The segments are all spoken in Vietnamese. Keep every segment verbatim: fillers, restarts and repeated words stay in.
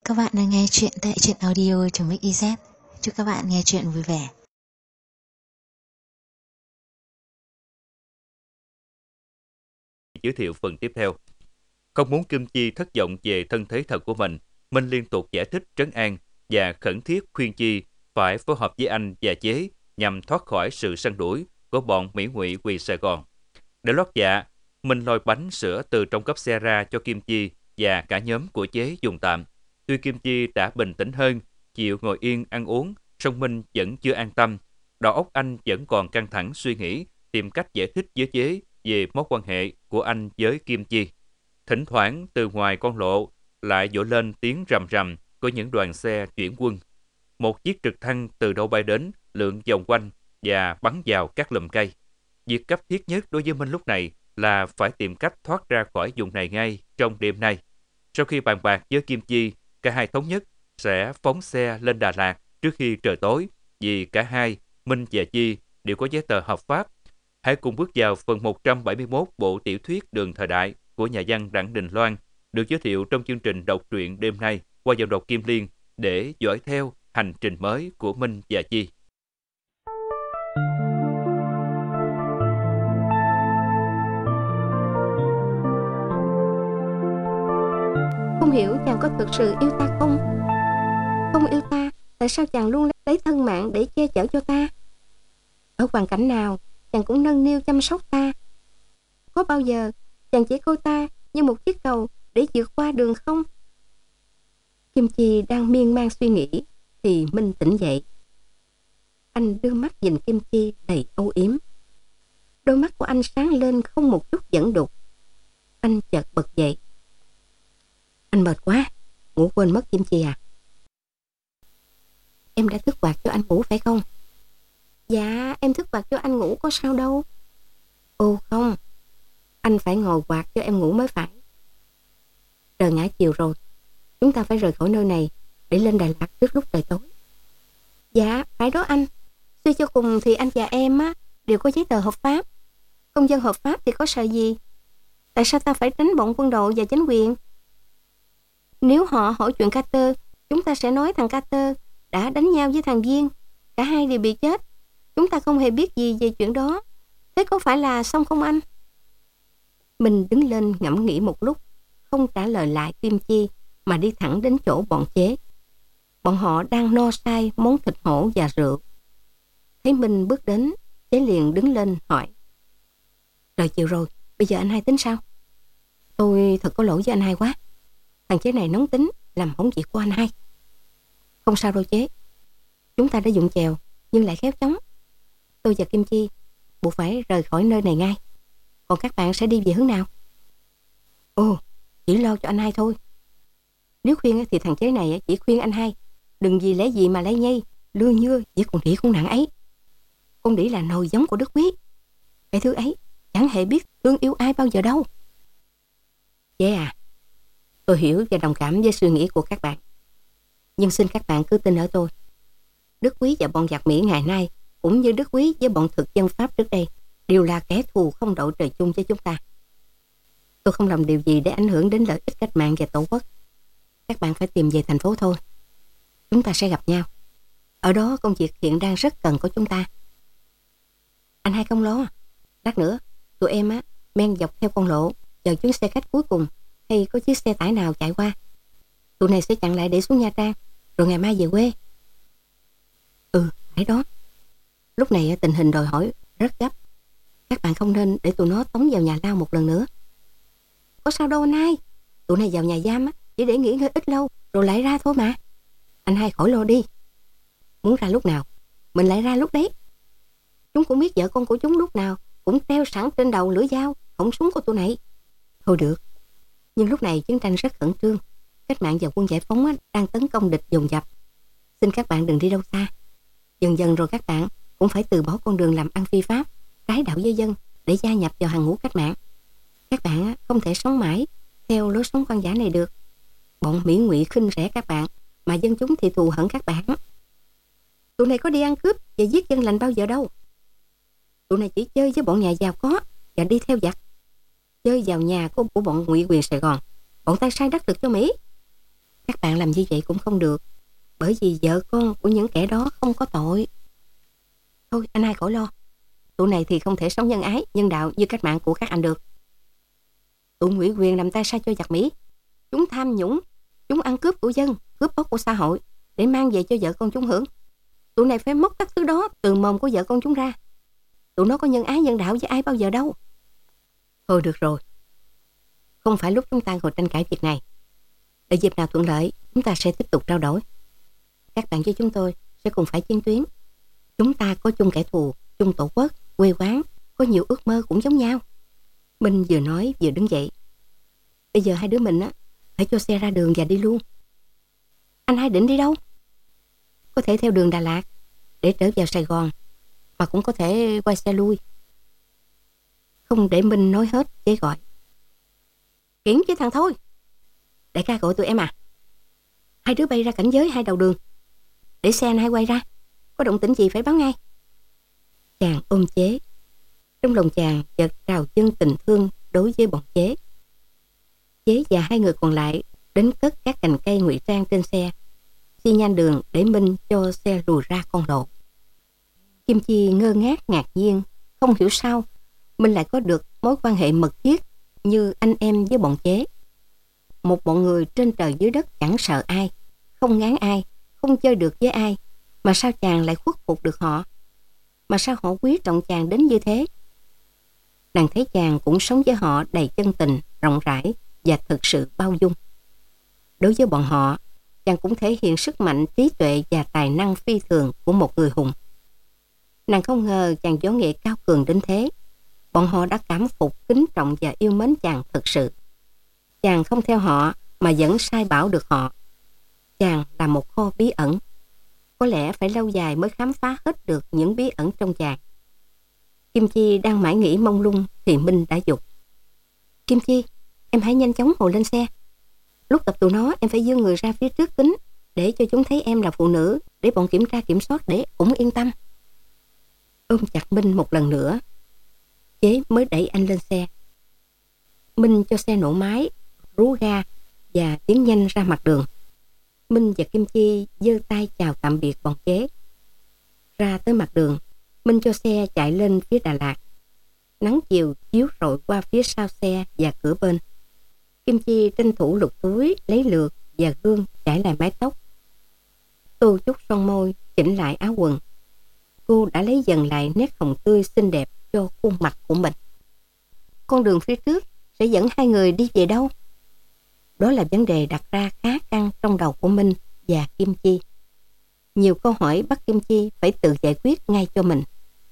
Các bạn đang nghe chuyện tại truyện audio.mix.iz. Chúc các bạn nghe chuyện vui vẻ. Giới thiệu phần tiếp theo. Không muốn Kim Chi thất vọng về thân thế thật của mình, Minh liên tục giải thích trấn an và khẩn thiết khuyên Chi phải phối hợp với anh và Chế nhằm thoát khỏi sự săn đuổi của bọn Mỹ Ngụy quỳ Sài Gòn. Để lót dạ, Minh lôi bánh sữa từ trong cốp xe ra cho Kim Chi và cả nhóm của Chế dùng tạm. Tuy Kim Chi đã bình tĩnh hơn, chịu ngồi yên ăn uống, song Minh vẫn chưa an tâm. Đầu óc anh vẫn còn căng thẳng suy nghĩ, tìm cách giải thích với Chế về mối quan hệ của anh với Kim Chi. Thỉnh thoảng từ ngoài con lộ lại vỗ lên tiếng rầm rầm của những đoàn xe chuyển quân. Một chiếc trực thăng từ đâu bay đến, lượn vòng quanh và bắn vào các lùm cây. Việc cấp thiết nhất đối với Minh lúc này là phải tìm cách thoát ra khỏi vùng này ngay trong đêm nay. Sau khi bàn bạc với Kim Chi, cả hai thống nhất sẽ phóng xe lên Đà Lạt trước khi trời tối, vì cả hai, Minh và Chi, đều có giấy tờ hợp pháp. Hãy cùng bước vào phần một trăm bảy mươi mốt bộ tiểu thuyết Đường Thời Đại của nhà văn Đặng Đình Loan, được giới thiệu trong chương trình đọc truyện đêm nay qua giọng đọc Kim Liên, để dõi theo hành trình mới của Minh và Chi. Không hiểu chàng có thực sự yêu ta không? Không yêu ta, tại sao chàng luôn lấy thân mạng để che chở cho ta? Ở hoàn cảnh nào, chàng cũng nâng niu chăm sóc ta. Có bao giờ chàng chỉ coi ta như một chiếc cầu để vượt qua đường không? Kim Chi đang miên man suy nghĩ thì Minh tỉnh dậy. Anh đưa mắt nhìn Kim Chi đầy âu yếm. Đôi mắt của anh sáng lên không một chút giận đục. Anh chợt bật dậy. Anh mệt quá, ngủ quên mất Kim Chi à? Em đã thức quạt cho anh ngủ phải không? Dạ, em thức quạt cho anh ngủ có sao đâu. Ồ không, anh phải ngồi quạt cho em ngủ mới phải. Trời ngã chiều rồi, chúng ta phải rời khỏi nơi này để lên Đà Lạt trước lúc trời tối. Dạ, phải đó anh. Suy cho cùng thì anh và em á đều có giấy tờ hợp pháp. Công dân hợp pháp thì có sợ gì? Tại sao ta phải tránh bọn quân đội và chính quyền? Nếu họ hỏi chuyện Carter, chúng ta sẽ nói thằng Carter đã đánh nhau với thằng Viên. Cả hai đều bị chết. Chúng ta không hề biết gì về chuyện đó. Thế có phải là xong không anh? Mình đứng lên ngẫm nghĩ một lúc, không trả lời lại Kim Chi mà đi thẳng đến chỗ bọn Chế. Bọn họ đang no say món thịt hổ và rượu. Thấy mình bước đến, Chế liền đứng lên hỏi: Trời chiều rồi, bây giờ anh hai tính sao? Tôi thật có lỗi với anh hai quá. Thằng Chế này nóng tính, làm hỏng việc của anh hai. Không sao đâu Chế. Chúng ta đã dụng chèo, nhưng lại khéo chóng. Tôi và Kim Chi buộc phải rời khỏi nơi này ngay. Còn các bạn sẽ đi về hướng nào? Ồ, chỉ lo cho anh hai thôi. Nếu khuyên thì thằng Chế này chỉ khuyên anh hai đừng vì lẽ gì mà lay nhây, lưa nhưa với con đĩ con nặng ấy. Con đĩ là nồi giống của Đức Quý. Cái thứ ấy chẳng hề biết thương yêu ai bao giờ đâu. Chế à, tôi hiểu và đồng cảm với suy nghĩ của các bạn. Nhưng xin các bạn cứ tin ở tôi. Đức Quý và bọn giặc Mỹ ngày nay, cũng như Đức Quý với bọn thực dân Pháp trước đây, đều là kẻ thù không đội trời chung với chúng ta. Tôi không làm điều gì để ảnh hưởng đến lợi ích cách mạng và tổ quốc. Các bạn phải tìm về thành phố thôi. Chúng ta sẽ gặp nhau. Ở đó công việc hiện đang rất cần có chúng ta. Anh hai không lo. Lát nữa, tụi em á men dọc theo con lộ, chờ chuyến xe khách cuối cùng hay có chiếc xe tải nào chạy qua. Tụi này sẽ chặn lại để xuống Nha Trang, rồi ngày mai về quê. Ừ, phải đó. Lúc này tình hình đòi hỏi rất gấp. Các bạn không nên để tụi nó tống vào nhà lao một lần nữa. Có sao đâu anh hai. Tụi này vào nhà giam á chỉ để nghỉ ngơi ít lâu rồi lại ra thôi mà. Anh hai khỏi lo đi. Muốn ra lúc nào mình lại ra lúc đấy. Chúng cũng biết vợ con của chúng lúc nào cũng treo sẵn trên đầu lưỡi dao, họng súng của tụi này. Thôi được. Nhưng lúc này chiến tranh rất khẩn trương. Cách mạng và quân giải phóng á, đang tấn công địch dồn dập. Xin các bạn đừng đi đâu xa. Dần dần rồi các bạn cũng phải từ bỏ con đường làm ăn phi pháp, trái đạo với dân để gia nhập vào hàng ngũ cách mạng. Các bạn á, không thể sống mãi theo lối sống quan giả này được. Bọn Mỹ Ngụy khinh rẻ các bạn, mà dân chúng thì thù hận các bạn. Tụi này có đi ăn cướp và giết dân lành bao giờ đâu. Tụi này chỉ chơi với bọn nhà giàu có và đi theo giặc. Chơi vào nhà của, của bọn ngụy quyền Sài Gòn, bọn tay sai đắc lực cho Mỹ. Các bạn làm như vậy cũng không được, bởi vì vợ con của những kẻ đó không có tội. Thôi anh hai khỏi lo, tụi này thì không thể sống nhân ái, nhân đạo như cách mạng của các anh được. Tụi ủy quyền làm tay sai cho giặc Mỹ. Chúng tham nhũng, chúng ăn cướp của dân, cướp bóc của xã hội để mang về cho vợ con chúng hưởng. Tụi này phải móc các thứ đó từ mồm của vợ con chúng ra. Tụi nó có nhân ái nhân đạo với ai bao giờ đâu. Thôi được rồi, không phải lúc chúng ta ngồi tranh cãi việc này. Đợi dịp nào thuận lợi, chúng ta sẽ tiếp tục trao đổi. Các bạn với chúng tôi sẽ cùng phải chiến tuyến. Chúng ta có chung kẻ thù, chung tổ quốc, quê quán, có nhiều ước mơ cũng giống nhau. Minh vừa nói vừa đứng dậy. Bây giờ hai đứa mình á phải cho xe ra đường và đi luôn. Anh hai định đi đâu? Có thể theo đường Đà Lạt để trở vào Sài Gòn, mà cũng có thể quay xe lui. Không để Minh nói hết, Chế gọi. Kiển với thằng Thôi, đại ca gọi tụi em à. Hai đứa bay ra cảnh giới hai đầu đường, để xe anh hai quay ra. Có động tĩnh gì phải báo ngay. Chàng ôm Chế. Trong lòng chàng chợt trào dâng tình thương đối với bọn Chế. Chế và hai người còn lại đến cất các cành cây ngụy trang trên xe, xi nhanh đường để Minh cho xe lùi ra con lộ. Kim Chi ngơ ngác ngạc nhiên, không hiểu sao Minh lại có được mối quan hệ mật thiết như anh em với bọn Chế. Một bọn người trên trời dưới đất chẳng sợ ai, không ngán ai, không chơi được với ai, mà sao chàng lại khuất phục được họ? Mà sao họ quý trọng chàng đến như thế? Nàng thấy chàng cũng sống với họ đầy chân tình, rộng rãi và thực sự bao dung. Đối với bọn họ, chàng cũng thể hiện sức mạnh, trí tuệ và tài năng phi thường của một người hùng. Nàng không ngờ chàng võ nghệ cao cường đến thế. Bọn họ đã cảm phục, kính trọng và yêu mến chàng thực sự. Chàng không theo họ mà vẫn sai bảo được họ. Chàng là một kho bí ẩn. Có lẽ phải lâu dài mới khám phá hết được những bí ẩn trong chàng. Kim Chi đang mãi nghĩ mông lung thì Minh đã dục. Kim Chi, em hãy nhanh chóng ngồi lên xe. Lúc tập tụi nó em phải giương người ra phía trước kính để cho chúng thấy em là phụ nữ, để bọn kiểm tra kiểm soát để cũng yên tâm. Ôm chặt Minh một lần nữa, Chế mới đẩy anh lên xe. Minh cho xe nổ máy, rú ga và tiến nhanh ra mặt đường. Minh và Kim Chi giơ tay chào tạm biệt bọn Chế. Ra tới mặt đường, Minh cho xe chạy lên phía Đà Lạt. Nắng chiều chiếu rọi qua phía sau xe và cửa bên. Kim Chi tranh thủ lục túi, lấy lược và gương chải lại mái tóc. Tô chút son môi, chỉnh lại áo quần. Cô đã lấy dần lại nét hồng tươi xinh đẹp cho khuôn mặt của mình. Con đường phía trước sẽ dẫn hai người đi về đâu? Đó là vấn đề đặt ra khá căng trong đầu của Minh và Kim Chi. Nhiều câu hỏi bắt Kim Chi phải tự giải quyết ngay cho mình.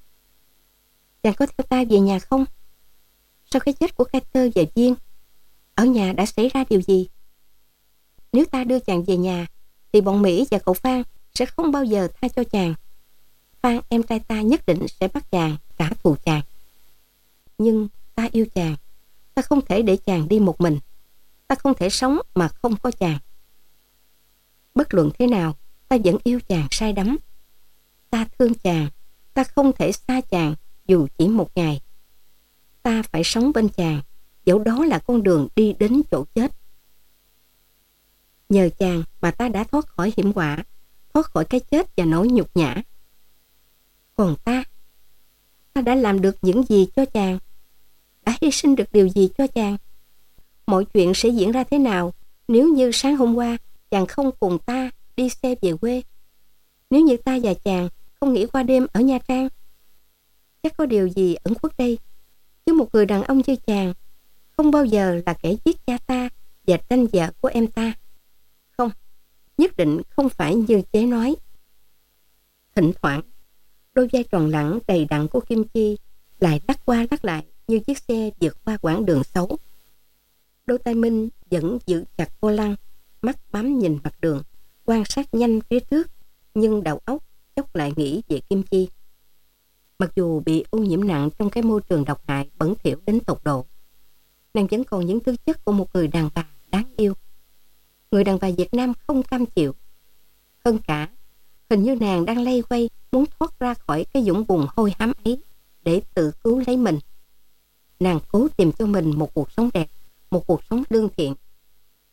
Chàng có theo ta về nhà không? Sau cái chết của Carter và Duyên, ở nhà đã xảy ra điều gì? Nếu ta đưa chàng về nhà thì bọn Mỹ và cậu Phan sẽ không bao giờ tha cho chàng. Phan em trai ta nhất định sẽ bắt chàng, trả thù chàng. Nhưng ta yêu chàng. Ta không thể để chàng đi một mình. Ta không thể sống mà không có chàng. Bất luận thế nào, ta vẫn yêu chàng say đắm. Ta thương chàng. Ta không thể xa chàng dù chỉ một ngày. Ta phải sống bên chàng, dẫu đó là con đường đi đến chỗ chết. Nhờ chàng mà ta đã thoát khỏi hiểm họa, thoát khỏi cái chết và nỗi nhục nhã. Còn ta, ta đã làm được những gì cho chàng? Đã hy sinh được điều gì cho chàng? Mọi chuyện sẽ diễn ra thế nào nếu như sáng hôm qua chàng không cùng ta đi xe về quê? Nếu như ta và chàng không nghỉ qua đêm ở Nha Trang? Chắc có điều gì ẩn khuất đây, chứ một người đàn ông như chàng không bao giờ là kẻ giết cha ta và tranh vợ của em ta. Không, nhất định không phải như Chế nói. Thỉnh thoảng, đôi vai tròn lẳng đầy đặn của Kim Chi lại lắc qua lắc lại như chiếc xe vượt qua quãng đường xấu. Đôi tay Minh vẫn giữ chặt vô lăng, mắt bám nhìn mặt đường, quan sát nhanh phía trước, nhưng đầu óc chốc lại nghĩ về Kim Chi. Mặc dù bị ô nhiễm nặng trong cái môi trường độc hại bẩn thỉu đến tột độ, nàng vẫn còn những tư chất của một người đàn bà đáng yêu. Người đàn bà Việt Nam không cam chịu. Hơn cả, hình như nàng đang lay quay muốn thoát ra khỏi cái vũng bùn hôi hám ấy để tự cứu lấy mình. Nàng cố tìm cho mình một cuộc sống đẹp, một cuộc sống lương thiện.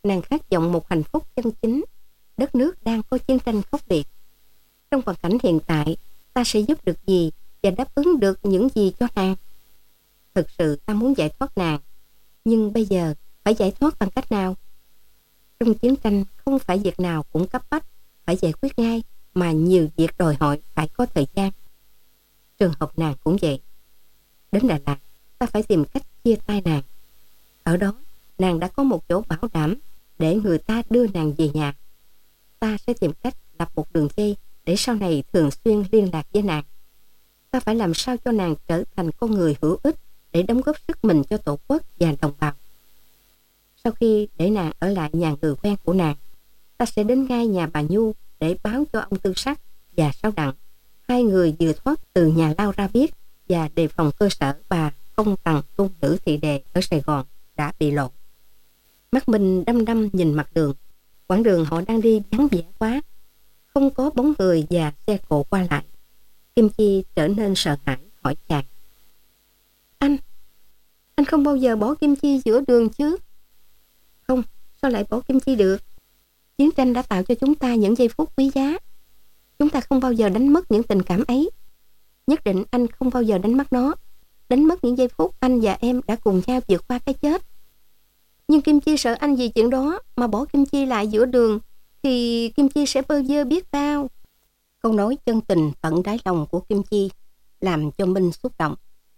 nàng khát vọng một hạnh phúc chân chính. Đất nước đang có chiến tranh khốc liệt. Trong hoàn cảnh hiện tại, ta sẽ giúp được gì và đáp ứng được những gì cho nàng? Thực sự ta muốn giải thoát nàng, nhưng bây giờ phải giải thoát bằng cách nào? Trong chiến tranh không phải việc nào cũng cấp bách, phải giải quyết ngay, mà nhiều việc đòi hỏi phải có thời gian. Trường hợp nàng cũng vậy. Đến Đà Lạt, ta phải tìm cách chia tay nàng. Ở đó, nàng đã có một chỗ bảo đảm để người ta đưa nàng về nhà. Ta sẽ tìm cách lập một đường dây để sau này thường xuyên liên lạc với nàng. Ta phải làm sao cho nàng trở thành con người hữu ích để đóng góp sức mình cho tổ quốc và đồng bào. Sau khi để nàng ở lại nhà người quen của nàng, ta sẽ đến ngay nhà bà Nhu để báo cho ông Tư Sắc và Sáu Đặng, hai người vừa thoát từ nhà lao ra biết, và đề phòng cơ sở bà Không Tằng Tu Nữ Thị Đề ở Sài Gòn đã bị lộ. Mắt mình đăm đăm nhìn mặt đường. Quãng đường họ đang đi vắng vẻ quá, không có bóng người và xe cộ qua lại. Kim Chi trở nên sợ hãi hỏi chàng: Anh, anh không bao giờ bỏ Kim Chi giữa đường chứ? Không, sao lại bỏ Kim Chi được? Chiến tranh đã tạo cho chúng ta những giây phút quý giá. Chúng ta không bao giờ đánh mất những tình cảm ấy. Nhất định anh không bao giờ đánh mất nó, đánh mất những giây phút anh và em đã cùng nhau vượt qua cái chết. Nhưng Kim Chi sợ anh vì chuyện đó mà bỏ Kim Chi lại giữa đường, thì Kim Chi sẽ bơ vơ biết bao. Câu nói chân tình tận đáy lòng của Kim Chi làm cho Minh xúc động.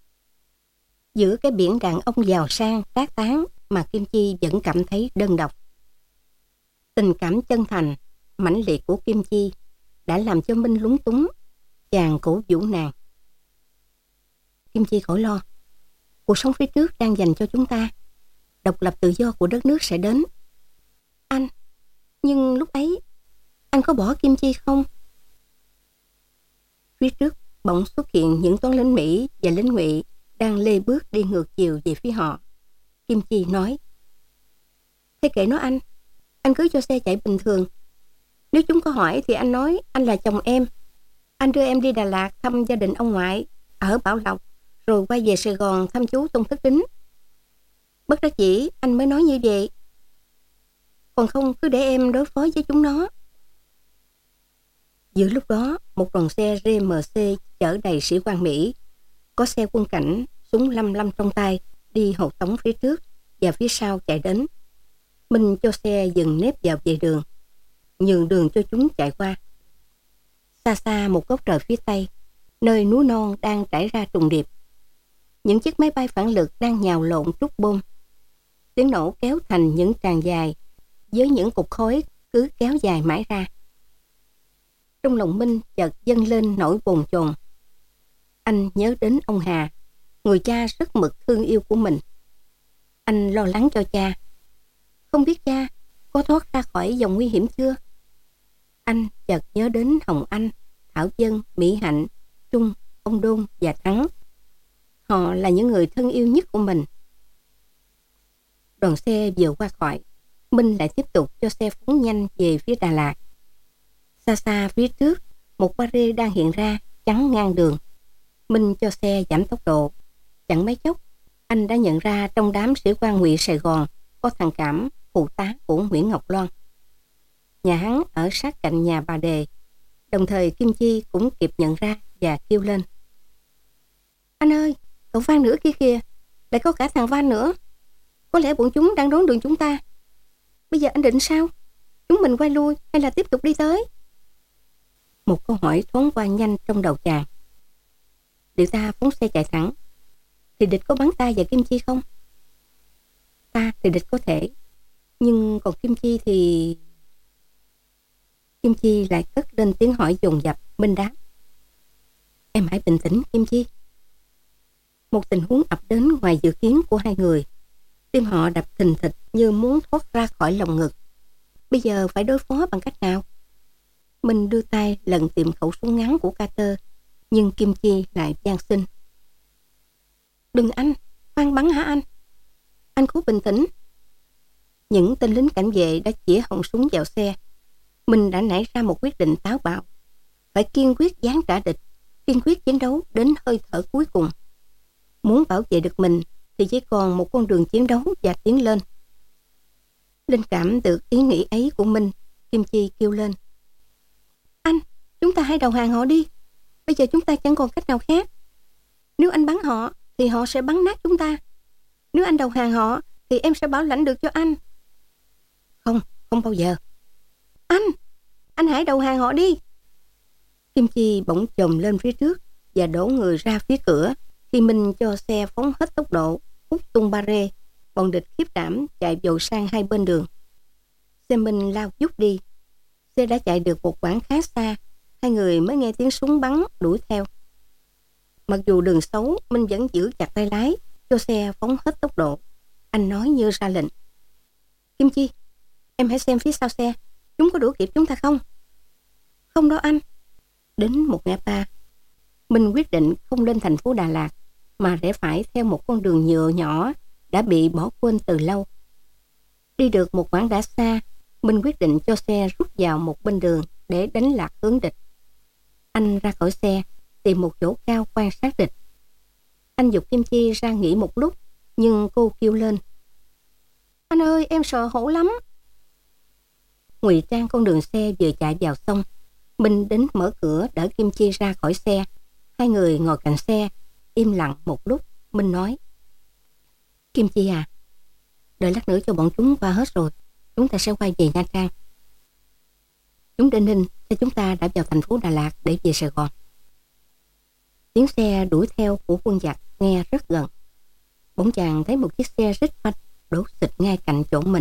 Giữa cái biển đàn ông giàu sang trác tán mà Kim Chi vẫn cảm thấy đơn độc. Tình cảm chân thành, mãnh liệt của Kim Chi đã làm cho Minh lúng túng. Chàng cổ vũ nàng: Kim Chi khỏi lo, cuộc sống phía trước đang dành cho chúng ta. Độc lập tự do của đất nước sẽ đến. Anh, nhưng lúc ấy anh có bỏ Kim Chi không? Phía trước bỗng xuất hiện những toán lính Mỹ và lính Ngụy đang lê bước đi ngược chiều về phía họ. Kim Chi nói: Thế kệ nó anh, anh cứ cho xe chạy bình thường. Nếu chúng có hỏi thì anh nói anh là chồng em. Anh đưa em đi Đà Lạt thăm gia đình ông ngoại ở Bảo Lộc, rồi quay về Sài Gòn thăm chú Tôn Thất Kính. Bất đắc dĩ anh mới nói như vậy. Còn không cứ để em đối phó với chúng nó. Giữa lúc đó, một đoàn xe rờ em xê chở đầy sĩ quan Mỹ, có xe quân cảnh, súng lăm lăm trong tay, đi hộ tống phía trước và phía sau chạy đến. Minh cho xe dừng nép vào vệ đường, nhường đường cho chúng chạy qua. Xa xa một góc trời phía tây, nơi núi non đang trải ra trùng điệp, những chiếc máy bay phản lực đang nhào lộn trút bom. Tiếng nổ kéo thành những tràng dài, với những cục khói cứ kéo dài mãi ra. Trong lòng Minh chợt dâng lên nỗi bồn chồn. Anh nhớ đến ông Hà, người cha rất mực thương yêu của mình. Anh lo lắng cho cha. Không biết cha có thoát ra khỏi dòng nguy hiểm chưa? Anh chợt nhớ đến Hồng Anh, Thảo Dân, Mỹ Hạnh, Trung, ông Đôn và Thắng. Họ là những người thân yêu nhất của mình. Đoàn xe vừa qua khỏi, Minh lại tiếp tục cho xe phóng nhanh về phía Đà Lạt. Xa xa phía trước, một barrier đang hiện ra chắn ngang đường. Minh cho xe giảm tốc độ. Chẳng mấy chốc, anh đã nhận ra trong đám sĩ quan Ngụy Sài Gòn có thằng Cảm, phụ tá của Nguyễn Ngọc Loan. Nhà hắn ở sát cạnh nhà bà Đề. Đồng thời Kim Chi cũng kịp nhận ra và kêu lên: Anh ơi, cậu Văn nữa kia kìa, lại có cả thằng Văn nữa. Có lẽ bọn chúng đang đón đường chúng ta. Bây giờ anh định sao? Chúng mình quay lui hay là tiếp tục đi tới? Một câu hỏi thoáng qua nhanh trong đầu chàng. Liệu ta phóng xe chạy thẳng thì địch có bắn ta và Kim Chi không? Ta thì địch có thể, nhưng còn Kim Chi thì... Kim Chi lại cất lên tiếng hỏi dồn dập. Minh đáp: Em hãy bình tĩnh Kim Chi. Một tình huống ập đến ngoài dự kiến của hai người. Tim họ đập thình thịch như muốn thoát ra khỏi lồng ngực. Bây giờ phải đối phó bằng cách nào? Minh đưa tay lần tìm khẩu súng ngắn của Carter, nhưng Kim Chi lại van xin: Đừng anh, khoan bắn hả anh? Anh cố bình tĩnh. Những tên lính cảnh vệ đã chĩa họng súng vào xe. Minh đã nảy ra một quyết định táo bạo. Phải kiên quyết giáng trả địch, kiên quyết chiến đấu đến hơi thở cuối cùng. Muốn bảo vệ được mình thì chỉ còn một con đường chiến đấu và tiến lên. Linh cảm được ý nghĩ ấy của mình, Kim Chi kêu lên. Anh, chúng ta hãy đầu hàng họ đi. Bây giờ chúng ta chẳng còn cách nào khác. Nếu anh bắn họ, thì họ sẽ bắn nát chúng ta. Nếu anh đầu hàng họ, thì em sẽ bảo lãnh được cho anh. Không, không bao giờ. Anh, anh hãy đầu hàng họ đi. Kim Chi bỗng chồm lên phía trước và đổ người ra phía cửa. Khi Minh cho xe phóng hết tốc độ, hút tung ba rê, bọn địch khiếp đảm chạy vội sang hai bên đường. Xe Minh lao vút đi. Xe đã chạy được một quãng khá xa, hai người mới nghe tiếng súng bắn đuổi theo. Mặc dù đường xấu, Minh vẫn giữ chặt tay lái, cho xe phóng hết tốc độ. Anh nói như ra lệnh. Kim Chi, em hãy xem phía sau xe, chúng có đuổi kịp chúng ta không? Không đó anh. Đến một ngã ba, Minh quyết định không lên thành phố Đà Lạt, mà rẽ phải theo một con đường nhựa nhỏ đã bị bỏ quên từ lâu. Đi được một quãng đã xa, Minh quyết định cho xe rút vào một bên đường để đánh lạc hướng địch. Anh ra khỏi xe, tìm một chỗ cao quan sát địch. Anh giục Kim Chi ra nghỉ một lúc, nhưng cô kêu lên. Anh ơi, em sợ hổ lắm. Ngụy trang con đường xe vừa chạy vào sông, Minh đến mở cửa đỡ Kim Chi ra khỏi xe. Hai người ngồi cạnh xe, im lặng một lúc. Minh nói. Kim Chi à, đợi lát nữa cho bọn chúng qua hết rồi, chúng ta sẽ quay về Nha Trang. Chúng đến Ninh, xe chúng ta đã vào thành phố Đà Lạt để về Sài Gòn. Tiếng xe đuổi theo của quân giặc nghe rất gần. Bỗng chàng thấy một chiếc xe rít phanh đổ xịch ngay cạnh chỗ mình.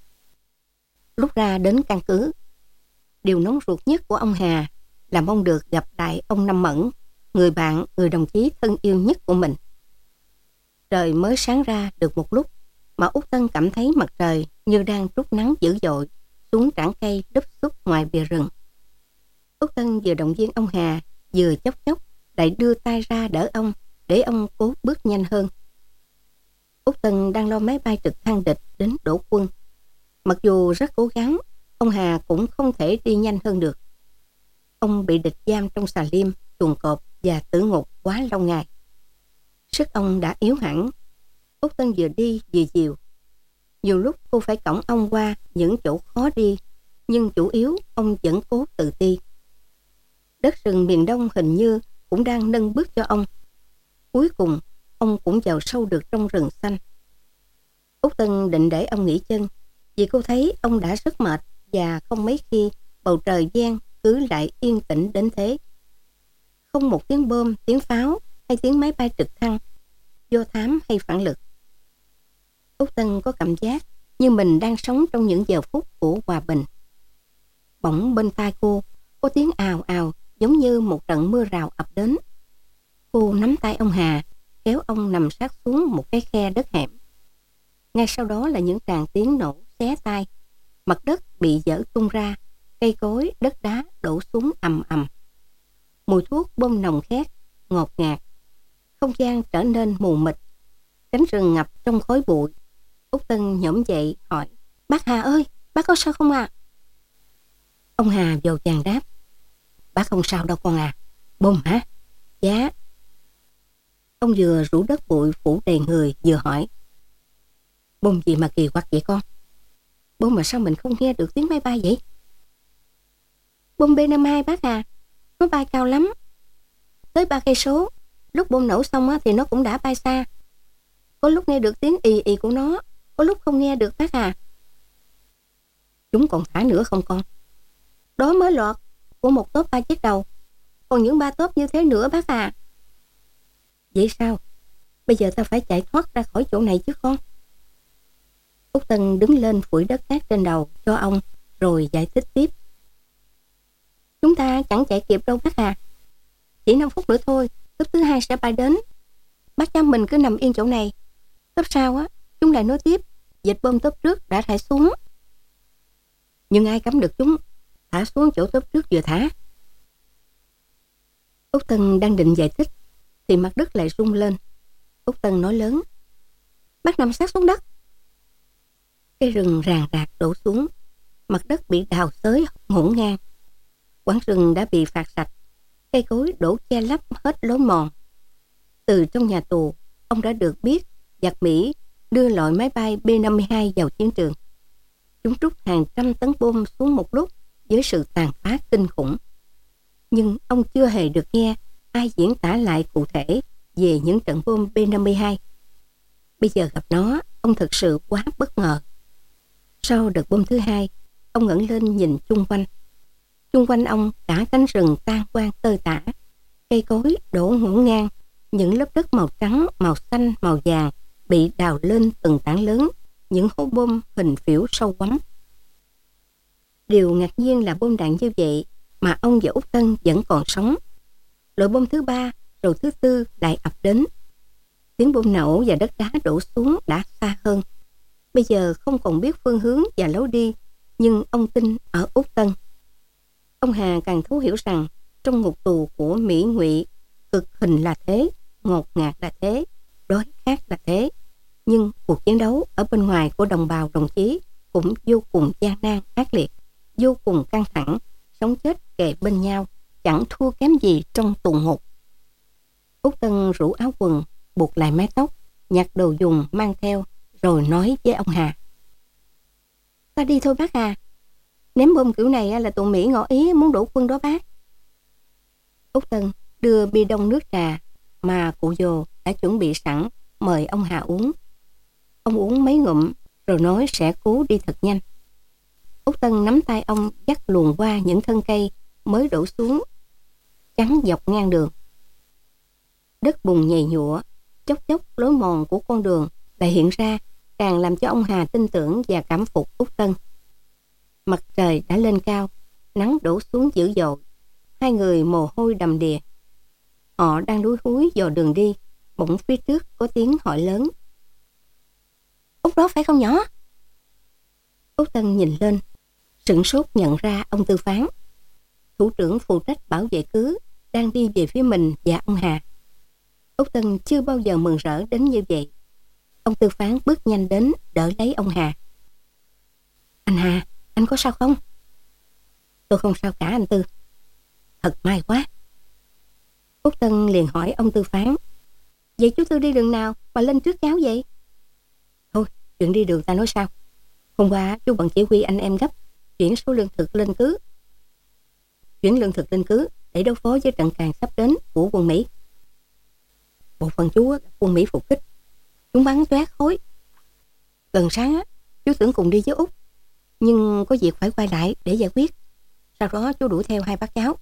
Lúc ra đến căn cứ, điều nóng ruột nhất của ông Hà là mong được gặp lại ông Năm Mẫn, người bạn, người đồng chí thân yêu nhất của mình. Trời mới sáng ra được một lúc mà Út Tân cảm thấy mặt trời như đang trút nắng dữ dội xuống rặng cây đúp xúc ngoài bìa rừng. Út Tân vừa động viên ông Hà, vừa chốc chốc lại đưa tay ra đỡ ông để ông cố bước nhanh hơn. Út Tân đang lo máy bay trực thăng địch đến đổ quân. Mặc dù rất cố gắng, ông Hà cũng không thể đi nhanh hơn được. Ông bị địch giam trong xà liêm, chuồng cọp và tử ngục quá lâu ngày. Sức ông đã yếu hẳn. Út Tân vừa đi vừa dìu. Nhiều lúc cô phải cõng ông qua những chỗ khó đi, nhưng chủ yếu ông vẫn cố tự ti. Đất rừng miền Đông hình như cũng đang nâng bước cho ông. Cuối cùng, ông cũng vào sâu được trong rừng xanh. Út Tân định để ông nghỉ chân, vì cô thấy ông đã rất mệt và không mấy khi bầu trời giang cứ lại yên tĩnh đến thế. Không một tiếng bom, tiếng pháo hay tiếng máy bay trực thăng, do thám hay phản lực. Út Tân có cảm giác như mình đang sống trong những giờ phút của hòa bình. Bỗng bên tai cô có tiếng ào ào giống như một trận mưa rào ập đến. Cô nắm tay ông Hà, kéo ông nằm sát xuống một cái khe đất hẻm. Ngay sau đó là những tràng tiếng nổ xé tai. Mặt đất bị dở tung ra, cây cối, đất đá đổ xuống ầm ầm. Mùi thuốc bom nồng khét, ngọt ngạt. Không gian trở nên mù mịt. Cánh rừng ngập trong khói bụi. Út Tân nhổm dậy hỏi. Bác Hà ơi, bác có sao không ạ? À? Ông Hà vội vàng đáp. Bác không sao đâu con à. Bom hả? Dạ. Ông vừa rủ đất bụi phủ đầy người vừa hỏi. Bom gì mà kỳ quặc vậy con? Bom mà sao mình không nghe được tiếng máy bay vậy? Bom B năm mươi hai bác à. Nó bay cao lắm, tới ba cây số. Lúc bom nổ xong á, thì nó cũng đã bay xa. Có lúc nghe được tiếng ì ì của nó, có lúc không nghe được bác à. Chúng còn thả nữa không con? Đó mới lọt của một tốp ba chiếc đầu, còn những ba tốp như thế nữa bác à. Vậy sao? Bây giờ ta phải chạy thoát ra khỏi chỗ này chứ con. Út Tân đứng lên phủi đất cát trên đầu cho ông, rồi giải thích tiếp. Chúng ta chẳng chạy kịp đâu bác à. Chỉ năm phút nữa thôi, tốp thứ hai sẽ bay đến. Bác cho mình cứ nằm yên chỗ này. Tốp sau á, chúng lại nối tiếp. Dịch bom tốp trước đã thả xuống. Nhưng ai cấm được chúng thả xuống chỗ tốp trước vừa thả? Út Tân đang định giải thích thì mặt đất lại rung lên. Út Tân nói lớn. Bác nằm sát xuống đất. Cây rừng ràng rạc đổ xuống. Mặt đất bị đào xới ngổn ngang. Quảng rừng đã bị phạt sạch. Cây cối đổ che lấp hết lối mòn. Từ trong nhà tù, ông đã được biết giặc Mỹ đưa loại máy bay B năm mươi hai vào chiến trường. Chúng trút hàng trăm tấn bom xuống một lúc với sự tàn phá kinh khủng. Nhưng ông chưa hề được nghe ai diễn tả lại cụ thể về những trận bom B năm mươi hai. Bây giờ gặp nó, ông thật sự quá bất ngờ. Sau đợt bom thứ hai, ông ngẩng lên nhìn chung quanh. Chung quanh ông cả cánh rừng tan quang tơi tả, cây cối đổ ngổn ngang, những lớp đất màu trắng, màu xanh, màu vàng bị đào lên từng tảng lớn, những hố bom hình phễu sâu quắm. Điều ngạc nhiên là bom đạn như vậy mà ông và Úc Tân vẫn còn sống. Loại bom thứ ba rồi thứ tư lại ập đến. Tiếng bom nổ và đất đá đổ xuống đã xa hơn. Bây giờ không còn biết phương hướng và lối đi, nhưng ông tin ở Úc Tân. Ông Hà càng thấu hiểu rằng trong ngục tù của Mỹ Ngụy, cực hình là thế, ngột ngạt là thế, đói khát là thế. Nhưng cuộc chiến đấu ở bên ngoài của đồng bào đồng chí cũng vô cùng gian nan ác liệt, vô cùng căng thẳng, sống chết kề bên nhau, chẳng thua kém gì trong tù ngục. Úc Tân rủ áo quần, buộc lại mái tóc, nhặt đồ dùng mang theo, rồi nói với ông Hà: "Ta đi thôi bác à. Ném bom kiểu này là tụi Mỹ ngỏ ý muốn đổ quân đó bác." Úc Tân đưa bi đông nước trà mà cụ Dồ đã chuẩn bị sẵn mời ông Hà uống. Ông uống mấy ngụm rồi nói sẽ cố đi thật nhanh. Úc Tân nắm tay ông dắt luồn qua những thân cây mới đổ xuống chắn dọc ngang đường. Đất bùn nhầy nhụa, chốc chốc lối mòn của con đường lại hiện ra, càng làm cho ông Hà tin tưởng và cảm phục Úc Tân. Mặt trời đã lên cao, nắng đổ xuống dữ dội, hai người mồ hôi đầm đìa. Họ đang đuối húi dò đường đi, bỗng phía trước có tiếng hỏi lớn: "Úc đó phải không nhỏ?" Úc Tân nhìn lên, sửng sốt nhận ra ông Tư Phán, thủ trưởng phụ trách bảo vệ cứ, đang đi về phía mình và ông Hà. Úc Tân chưa bao giờ mừng rỡ đến như vậy. Ông Tư Phán bước nhanh đến đỡ lấy ông Hà. "Anh Hà, anh có sao không?" "Tôi không sao cả anh Tư." "Thật may quá." Úc Tân liền hỏi ông Tư Phán: "Vậy chú Tư đi đường nào mà lên trước cháu vậy?" "Thôi, chuyện đi đường ta nói sau. Hôm qua chú bận chỉ huy anh em gấp chuyển số lương thực lên cứ. Chuyển lương thực lên cứ để đối phó với trận càn sắp đến của quân Mỹ. Bộ phận chú quân Mỹ phục kích, chúng bắn toét khối. Gần sáng á, chú tưởng cùng đi với Úc, nhưng có việc phải quay lại để giải quyết. Sau đó chú đuổi theo hai bác cháu."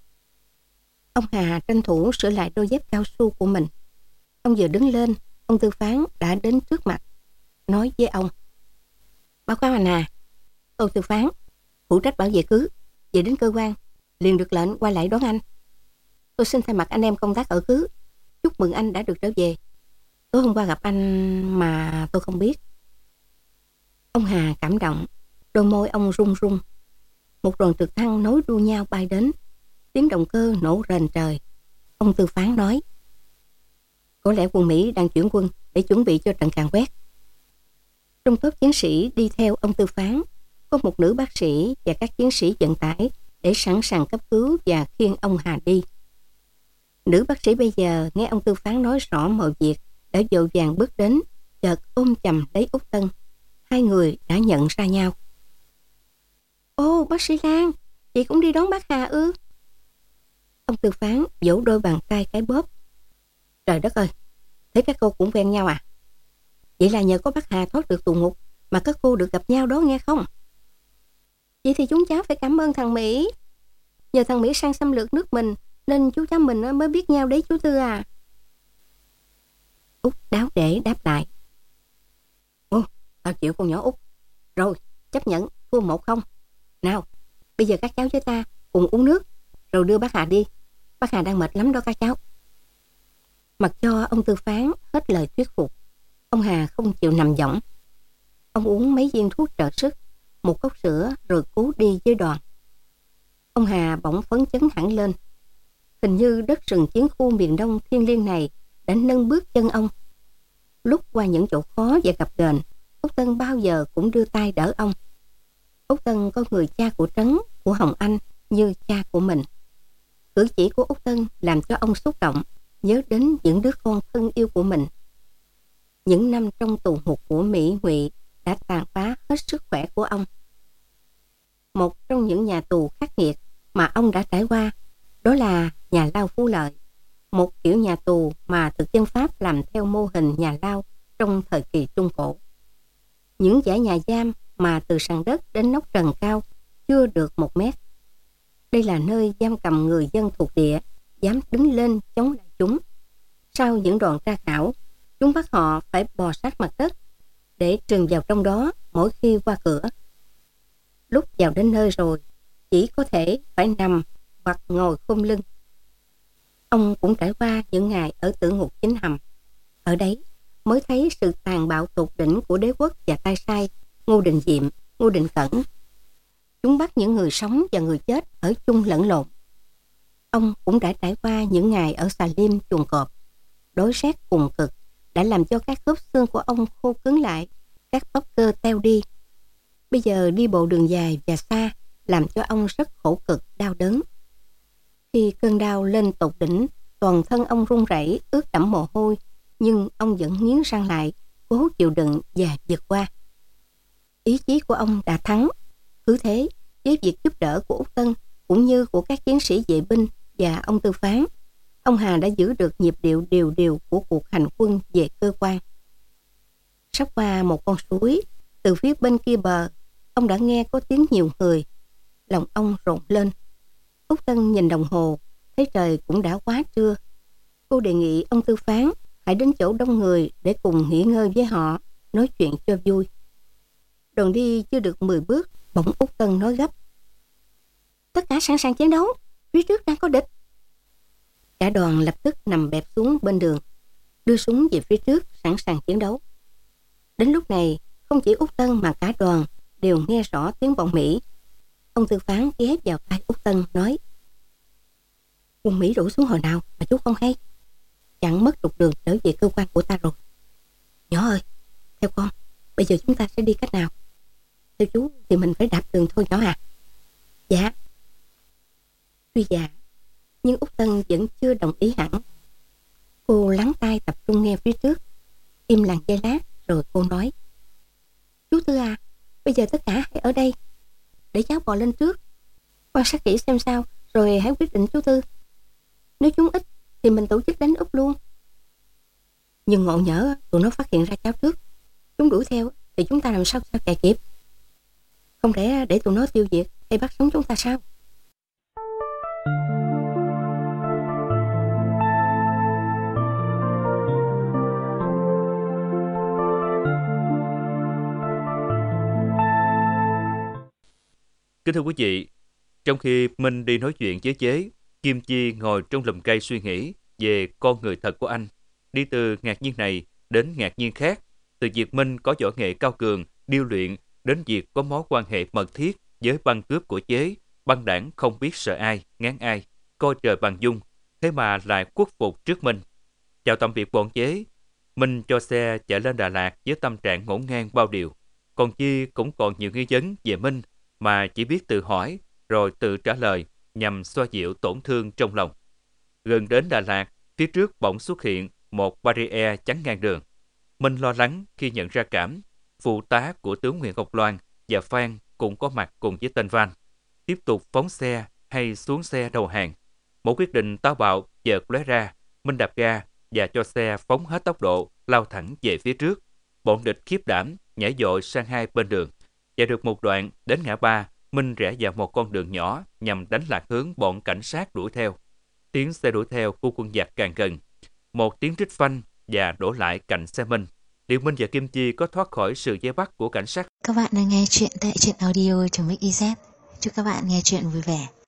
Ông Hà tranh thủ sửa lại đôi dép cao su của mình. Ông vừa đứng lên, ông Tư Phán đã đến trước mặt, nói với ông: "Báo cáo anh Hà, tôi Tư Phán, phụ trách bảo vệ cứ, về đến cơ quan liền được lệnh quay lại đón anh. Tôi xin thay mặt anh em công tác ở cứ chúc mừng anh đã được trở về. Tối hôm qua gặp anh mà tôi không biết." Ông Hà cảm động, đôi môi ông run run. Một đoàn trực thăng nối đuôi nhau bay đến, tiếng động cơ nổ rền trời. Ông Tư Phán nói: "Có lẽ quân Mỹ đang chuyển quân để chuẩn bị cho trận càn quét." Trong tốp chiến sĩ đi theo ông Tư Phán có một nữ bác sĩ và các chiến sĩ vận tải để sẵn sàng cấp cứu và khiêng ông Hà đi. Nữ bác sĩ bây giờ nghe ông Tư Phán nói rõ mọi việc đã vội vàng bước đến, chợt ôm chầm lấy Úc Tân. Hai người đã nhận ra nhau. "Ô, bác sĩ Lan, chị cũng đi đón bác Hà ư?" Ông Tư Phán vỗ đôi bàn tay cái bóp. "Trời đất ơi, thế các cô cũng quen nhau à? Vậy là nhờ có bác Hà thoát được tù ngục mà các cô được gặp nhau đó nghe không?" "Vậy thì chúng cháu phải cảm ơn thằng Mỹ. Nhờ thằng Mỹ sang xâm lược nước mình nên chú cháu mình mới biết nhau đấy chú Tư à." Úc đáo để đáp lại: "Ồ, tao chịu con nhỏ Úc. Rồi, chấp nhận, thua một không. Nào, bây giờ các cháu với ta cùng uống nước, rồi đưa bác Hà đi. Bác Hà đang mệt lắm đó các cháu." Mặc cho ông Tư Phán hết lời thuyết phục, ông Hà không chịu nằm võng. Ông uống mấy viên thuốc trợ sức, một cốc sữa rồi cố đi với đoàn. Ông Hà bỗng phấn chấn hẳn lên. Hình như đất rừng chiến khu miền Đông thiêng liêng này đã nâng bước chân ông. Lúc qua những chỗ khó và gập ghềnh, Úc Tân bao giờ cũng đưa tay đỡ ông. Úc Tân có người cha của Trấn, của Hồng Anh như cha của mình. Cử chỉ của Úc Tân làm cho ông xúc động, nhớ đến những đứa con thân yêu của mình. Những năm trong tù ngục của Mỹ Ngụy đã tàn phá hết sức khỏe của ông. Một trong những nhà tù khắc nghiệt mà ông đã trải qua đó là nhà lao Phú Lợi, một kiểu nhà tù mà thực dân Pháp làm theo mô hình nhà lao trong thời kỳ Trung Cổ. Những dãy nhà giam mà từ sàn đất đến nóc trần cao chưa được một mét. Đây là nơi giam cầm người dân thuộc địa dám đứng lên chống lại chúng. Sau những đòn tra khảo, chúng bắt họ phải bò sát mặt đất để trườn vào trong đó mỗi khi qua cửa. Lúc vào đến nơi rồi, chỉ có thể phải nằm hoặc ngồi khom lưng. Ông cũng trải qua những ngày ở tử ngục Chính Hầm. Ở đấy mới thấy sự tàn bạo tột đỉnh của đế quốc và tay sai Ngô Đình Diệm, Ngô Đình Cẩn. Chúng bắt những người sống và người chết ở chung lẫn lộn. Ông cũng đã trải qua những ngày ở xà lim chuồng cọp. Đối rét cùng cực đã làm cho các khớp xương của ông khô cứng lại, các bắp cơ teo đi. Bây giờ đi bộ đường dài và xa làm cho ông rất khổ cực, đau đớn. Khi cơn đau lên tột đỉnh, toàn thân ông run rẩy, ướt đẫm mồ hôi, nhưng ông vẫn nghiến răng lại, cố chịu đựng và vượt qua. Ý chí của ông đã thắng. Cứ thế, với việc giúp đỡ của Úc Tân cũng như của các chiến sĩ vệ binh và ông Tư Phán, ông Hà đã giữ được nhịp điệu đều đều của cuộc hành quân về cơ quan. Sắp qua một con suối, từ phía bên kia bờ, ông đã nghe có tiếng nhiều người. Lòng ông rộn lên. Úc Tân nhìn đồng hồ, thấy trời cũng đã quá trưa. Cô đề nghị ông Tư Phán hãy đến chỗ đông người để cùng nghỉ ngơi với họ, nói chuyện cho vui. Đoàn đi chưa được mười bước, bỗng Úc Tân nói gấp: "Tất cả sẵn sàng chiến đấu, phía trước đang có địch." Cả đoàn lập tức nằm bẹp xuống bên đường, đưa súng về phía trước sẵn sàng chiến đấu. Đến lúc này, không chỉ Úc Tân mà cả đoàn đều nghe rõ tiếng bọn Mỹ. Ông Tư Phán ghé vào tai Úc Tân nói: "Quân Mỹ đổ xuống hồi nào mà chú không hay? Chẳng mất trục đường trở về cơ quan của ta rồi. Nhỏ ơi, theo con, bây giờ chúng ta sẽ đi cách nào? Theo chú thì mình phải đạp đường thôi nhỏ à?" "Dạ." Tuy dạ, nhưng Úc Tân vẫn chưa đồng ý hẳn. Cô lắng tai tập trung nghe phía trước, im lặng giây lát rồi cô nói: "Chú Tư à, bây giờ tất cả hãy ở đây, để cháu bò lên trước, quan sát kỹ xem sao, rồi hãy quyết định chú Tư. Nếu chúng ít thì mình tổ chức đánh úp luôn. Nhưng ngộ nhỡ tụi nó phát hiện ra cháu trước, chúng đuổi theo thì chúng ta làm sao sao chạy kịp? Không lẽ để tụi nó tiêu diệt hay bắt sống chúng ta sao?" Kính thưa quý vị, trong khi Minh đi nói chuyện với Chế, Kim Chi ngồi trong lùm cây suy nghĩ về con người thật của anh, đi từ ngạc nhiên này đến ngạc nhiên khác, từ việc Minh có võ nghệ cao cường, điêu luyện đến việc có mối quan hệ mật thiết với băng cướp của Chế, băng đảng không biết sợ ai, ngán ai, coi trời bằng dung, thế mà lại khuất phục trước Minh. Chào tạm biệt bọn Chế, Minh cho xe chạy lên Đà Lạt với tâm trạng ngổn ngang bao điều. Còn Chi cũng còn nhiều nghi vấn về Minh mà chỉ biết tự hỏi rồi tự trả lời nhằm xoa dịu tổn thương trong lòng. Gần đến Đà Lạt, phía trước bỗng xuất hiện một barrier chắn ngang đường. Minh lo lắng khi nhận ra Cảm, phụ tá của tướng Nguyễn Ngọc Loan và Phan cũng có mặt cùng với tên Van. Tiếp tục phóng xe hay xuống xe đầu hàng. Một quyết định táo bạo chợt lóe ra, Minh đạp ga và cho xe phóng hết tốc độ lao thẳng về phía trước. Bọn địch khiếp đảm nhảy dội sang hai bên đường. Chạy được một đoạn đến ngã ba, Minh rẽ vào một con đường nhỏ nhằm đánh lạc hướng bọn cảnh sát đuổi theo. Tiếng xe đuổi theo của quân giặc càng gần. Một tiếng rít phanh và đổ lại cạnh xe Minh. Liệu Minh và Kim Chi có thoát khỏi sự vây bắt của cảnh sát? Các bạn đang nghe chuyện tại truyện audio chấm ích i zét. Chúc các bạn nghe chuyện vui vẻ.